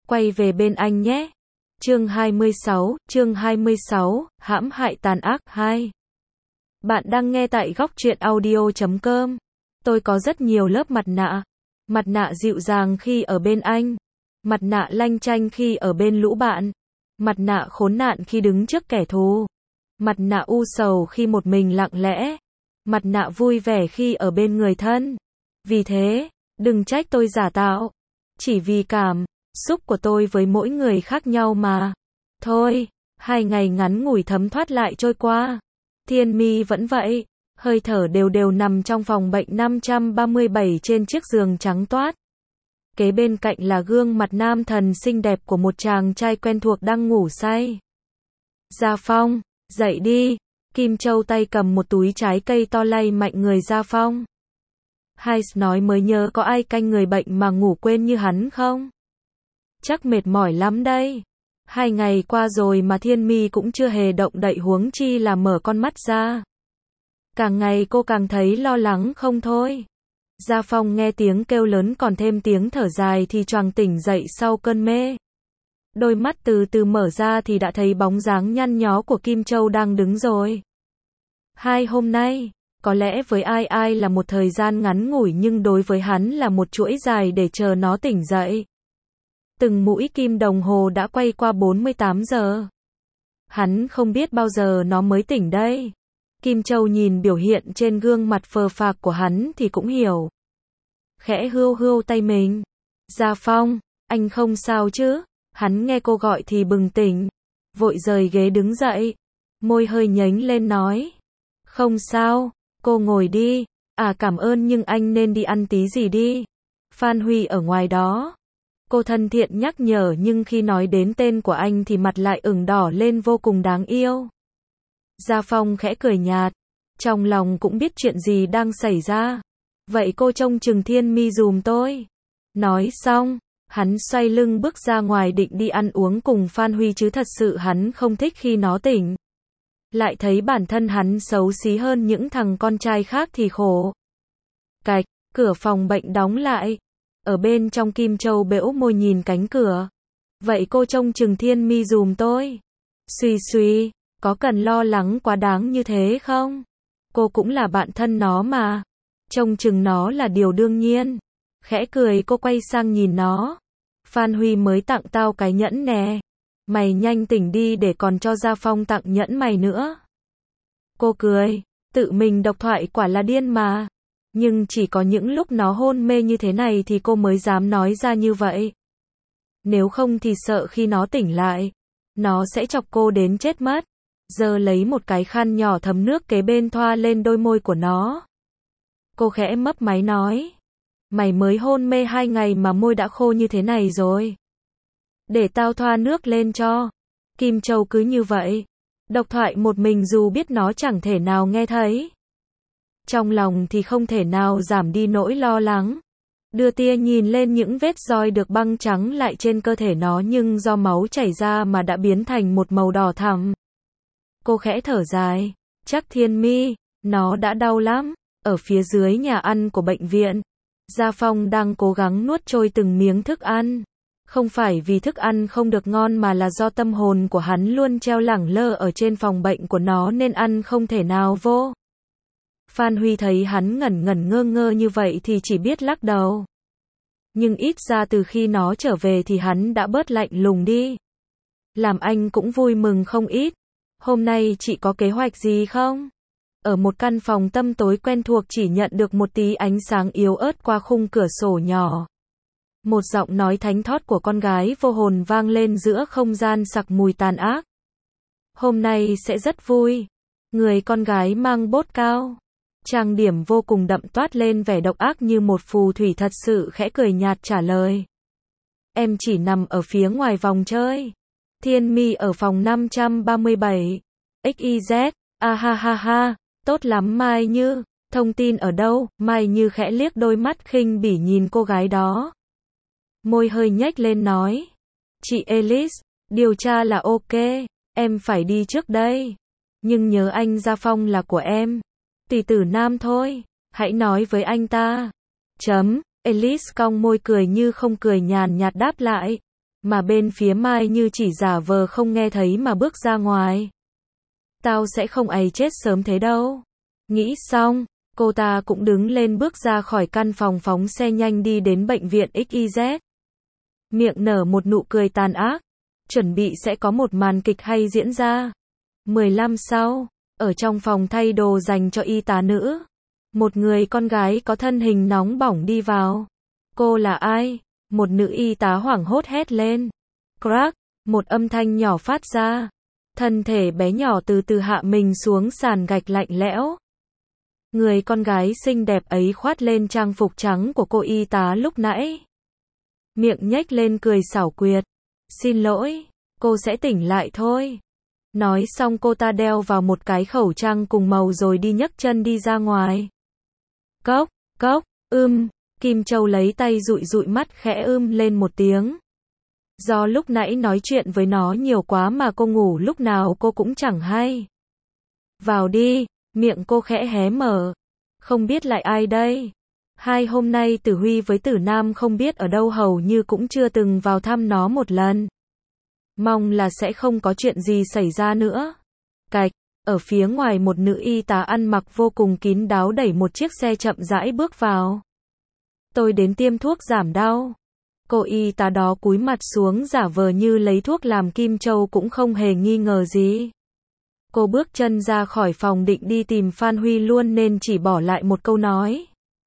quay về bên anh nhé. Chương 26, hãm hại tàn ác 2. Bạn đang nghe tại góc truyện audio.com. Tôi có rất nhiều lớp mặt nạ. Mặt nạ dịu dàng khi ở bên anh. Mặt nạ lanh chanh khi ở bên lũ bạn. Mặt nạ khốn nạn khi đứng trước kẻ thù. Mặt nạ u sầu khi một mình lặng lẽ. Mặt nạ vui vẻ khi ở bên người thân. Vì thế, đừng trách tôi giả tạo. Chỉ vì cảm xúc của tôi với mỗi người khác nhau mà. Thôi, 2 ngày ngắn ngủi thấm thoát lại trôi qua. Thiên Mi vẫn vậy, hơi thở đều đều nằm trong phòng bệnh 537 trên chiếc giường trắng toát. Kế bên cạnh là gương mặt nam thần xinh đẹp của một chàng trai quen thuộc đang ngủ say. Gia Phong, dậy đi. Kim Châu tay cầm một túi trái cây to lay mạnh người Gia Phong. Hai nói mới nhớ có ai canh người bệnh mà ngủ quên như hắn không? Chắc mệt mỏi lắm đây. 2 ngày qua rồi mà Thiên Mi cũng chưa hề động đậy huống chi là mở con mắt ra. Càng ngày cô càng thấy lo lắng không thôi. Gia Phong nghe tiếng kêu lớn còn thêm tiếng thở dài thì choàng tỉnh dậy sau cơn mê. Đôi mắt từ từ mở ra thì đã thấy bóng dáng nhăn nhó của Kim Châu đang đứng rồi. 2 hôm nay, có lẽ với ai là một thời gian ngắn ngủi nhưng đối với hắn là một chuỗi dài để chờ nó tỉnh dậy. Từng mũi kim đồng hồ đã quay qua 48 giờ. Hắn không biết bao giờ nó mới tỉnh đây. Kim Châu nhìn biểu hiện trên gương mặt phờ phạc của hắn thì cũng hiểu. Khẽ hươu hươu tay mình. Gia Phong, anh không sao chứ? Hắn nghe cô gọi thì bừng tỉnh. Vội rời ghế đứng dậy. Môi hơi nhếch lên nói. Không sao, cô ngồi đi. À cảm ơn nhưng anh nên đi ăn tí gì đi. Phan Huy ở ngoài đó. Cô thân thiện nhắc nhở nhưng khi nói đến tên của anh thì mặt lại ửng đỏ lên vô cùng đáng yêu. Gia Phong khẽ cười nhạt. Trong lòng cũng biết chuyện gì đang xảy ra. Vậy cô trông chừng Thiên Mi dùm tôi. Nói xong, hắn xoay lưng bước ra ngoài định đi ăn uống cùng Phan Huy chứ thật sự hắn không thích khi nó tỉnh. Lại thấy bản thân hắn xấu xí hơn những thằng con trai khác thì khổ. Cạch, cửa phòng bệnh đóng lại. Ở bên trong Kim Châu bẽo môi nhìn cánh cửa. Vậy cô trông chừng Thiên Mi dùm tôi. Suy suy, có cần lo lắng quá đáng như thế không? Cô cũng là bạn thân nó mà. Trông chừng nó là điều đương nhiên. Khẽ cười cô quay sang nhìn nó. Phan Huy mới tặng tao cái nhẫn nè. Mày nhanh tỉnh đi để còn cho Gia Phong tặng nhẫn mày nữa. Cô cười. Tự mình độc thoại quả là điên mà. Nhưng chỉ có những lúc nó hôn mê như thế này thì cô mới dám nói ra như vậy. Nếu không thì sợ khi nó tỉnh lại, nó sẽ chọc cô đến chết mất. Giờ lấy một cái khăn nhỏ thấm nước kế bên thoa lên đôi môi của nó. Cô khẽ mấp máy nói. Mày mới hôn mê 2 ngày mà môi đã khô như thế này rồi. Để tao thoa nước lên cho. Kim Châu cứ như vậy. Độc thoại một mình dù biết nó chẳng thể nào nghe thấy. Trong lòng thì không thể nào giảm đi nỗi lo lắng. Đưa tia nhìn lên những vết roi được băng trắng lại trên cơ thể nó nhưng do máu chảy ra mà đã biến thành một màu đỏ thẳm. Cô khẽ thở dài. Chắc Thiên Mi, nó đã đau lắm. Ở phía dưới nhà ăn của bệnh viện, Gia Phong đang cố gắng nuốt trôi từng miếng thức ăn. Không phải vì thức ăn không được ngon mà là do tâm hồn của hắn luôn treo lẳng lơ ở trên phòng bệnh của nó nên ăn không thể nào vô. Phan Huy thấy hắn ngẩn ngẩn ngơ ngơ như vậy thì chỉ biết lắc đầu. Nhưng ít ra từ khi nó trở về thì hắn đã bớt lạnh lùng đi. Làm anh cũng vui mừng không ít. Hôm nay chị có kế hoạch gì không? Ở một căn phòng tăm tối quen thuộc chỉ nhận được một tí ánh sáng yếu ớt qua khung cửa sổ nhỏ. Một giọng nói thánh thót của con gái vô hồn vang lên giữa không gian sặc mùi tàn ác. Hôm nay sẽ rất vui. Người con gái mang bốt cao. Trang điểm vô cùng đậm toát lên vẻ độc ác như một phù thủy thật sự khẽ cười nhạt trả lời. Em chỉ nằm ở phía ngoài vòng chơi. Thiên Mi ở phòng 537. XYZ, a ha ha ha, tốt lắm Mai Như. Thông tin ở đâu? Mai Như khẽ liếc đôi mắt khinh bỉ nhìn cô gái đó. Môi hơi nhếch lên nói. Chị Alice, điều tra là ok, em phải đi trước đây. Nhưng nhớ anh Gia Phong là của em. Tỷ tử nam thôi, hãy nói với anh ta. Alice cong môi cười như không cười nhàn nhạt đáp lại. Mà bên phía Mai Như chỉ giả vờ không nghe thấy mà bước ra ngoài. Tao sẽ không ấy chết sớm thế đâu. Nghĩ xong, cô ta cũng đứng lên bước ra khỏi căn phòng phóng xe nhanh đi đến bệnh viện XYZ. Miệng nở một nụ cười tàn ác. Chuẩn bị sẽ có một màn kịch hay diễn ra. 15 sau, ở trong phòng thay đồ dành cho y tá nữ. Một người con gái có thân hình nóng bỏng đi vào. Cô là ai? Một nữ y tá hoảng hốt hét lên. Crack, một âm thanh nhỏ phát ra. Thân thể bé nhỏ từ từ hạ mình xuống sàn gạch lạnh lẽo. Người con gái xinh đẹp ấy khoát lên trang phục trắng của cô y tá lúc nãy. Miệng nhếch lên cười xảo quyệt. Xin lỗi, cô sẽ tỉnh lại thôi. Nói xong cô ta đeo vào một cái khẩu trang cùng màu rồi đi nhấc chân đi ra ngoài. Cốc, cốc, Kim Châu lấy tay dụi dụi mắt khẽ lên một tiếng. Do lúc nãy nói chuyện với nó nhiều quá mà cô ngủ lúc nào cô cũng chẳng hay. Vào đi, miệng cô khẽ hé mở. Không biết lại ai đây? Hai hôm nay Tử Huy với Tử Nam không biết ở đâu hầu như cũng chưa từng vào thăm nó một lần. Mong là sẽ không có chuyện gì xảy ra nữa. Cạch, ở phía ngoài một nữ y tá ăn mặc vô cùng kín đáo đẩy một chiếc xe chậm rãi bước vào. Tôi đến tiêm thuốc giảm đau. Cô y tá đó cúi mặt xuống giả vờ như lấy thuốc làm Kim Châu cũng không hề nghi ngờ gì. Cô bước chân ra khỏi phòng định đi tìm Phan Huy luôn nên chỉ bỏ lại một câu nói.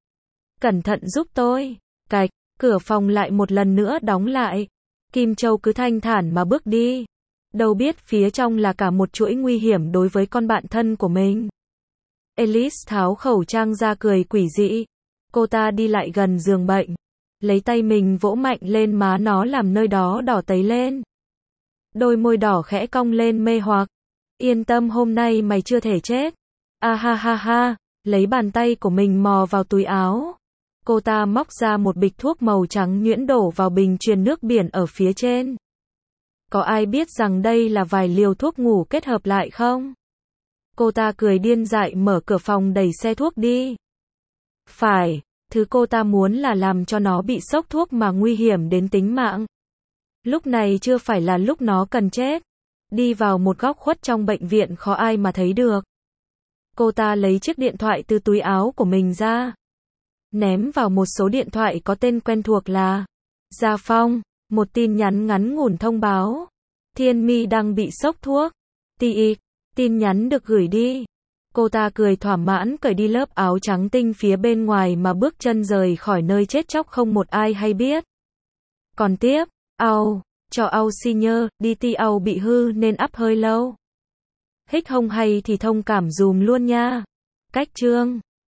Cẩn thận giúp tôi. Cạch, cửa phòng lại một lần nữa đóng lại. Kim Châu cứ thanh thản mà bước đi. Đâu biết phía trong là cả một chuỗi nguy hiểm đối với con bạn thân của mình. Alice tháo khẩu trang ra cười quỷ dị. Cô ta đi lại gần giường bệnh. Lấy tay mình vỗ mạnh lên má nó làm nơi đó đỏ tấy lên. Đôi môi đỏ khẽ cong lên mê hoặc. Yên tâm hôm nay mày chưa thể chết. A ha ha ha, lấy bàn tay của mình mò vào túi áo. Cô ta móc ra một bịch thuốc màu trắng nhuyễn đổ vào bình truyền nước biển ở phía trên. Có ai biết rằng đây là vài liều thuốc ngủ kết hợp lại không? Cô ta cười điên dại mở cửa phòng đẩy xe thuốc đi. Phải, thứ cô ta muốn là làm cho nó bị sốc thuốc mà nguy hiểm đến tính mạng. Lúc này chưa phải là lúc nó cần chết. Đi vào một góc khuất trong bệnh viện khó ai mà thấy được. Cô ta lấy chiếc điện thoại từ túi áo của mình ra. Ném vào một số điện thoại có tên quen thuộc là Gia Phong, một tin nhắn ngắn ngủn thông báo. Thiên Mi đang bị sốc thuốc. Tị, tin nhắn được gửi đi. Cô ta cười thỏa mãn cởi đi lớp áo trắng tinh phía bên ngoài mà bước chân rời khỏi nơi chết chóc không một ai hay biết. Còn tiếp, cho senior, DT bị hư nên up hơi lâu. Hích hông hay thì thông cảm dùm luôn nha. Cách chương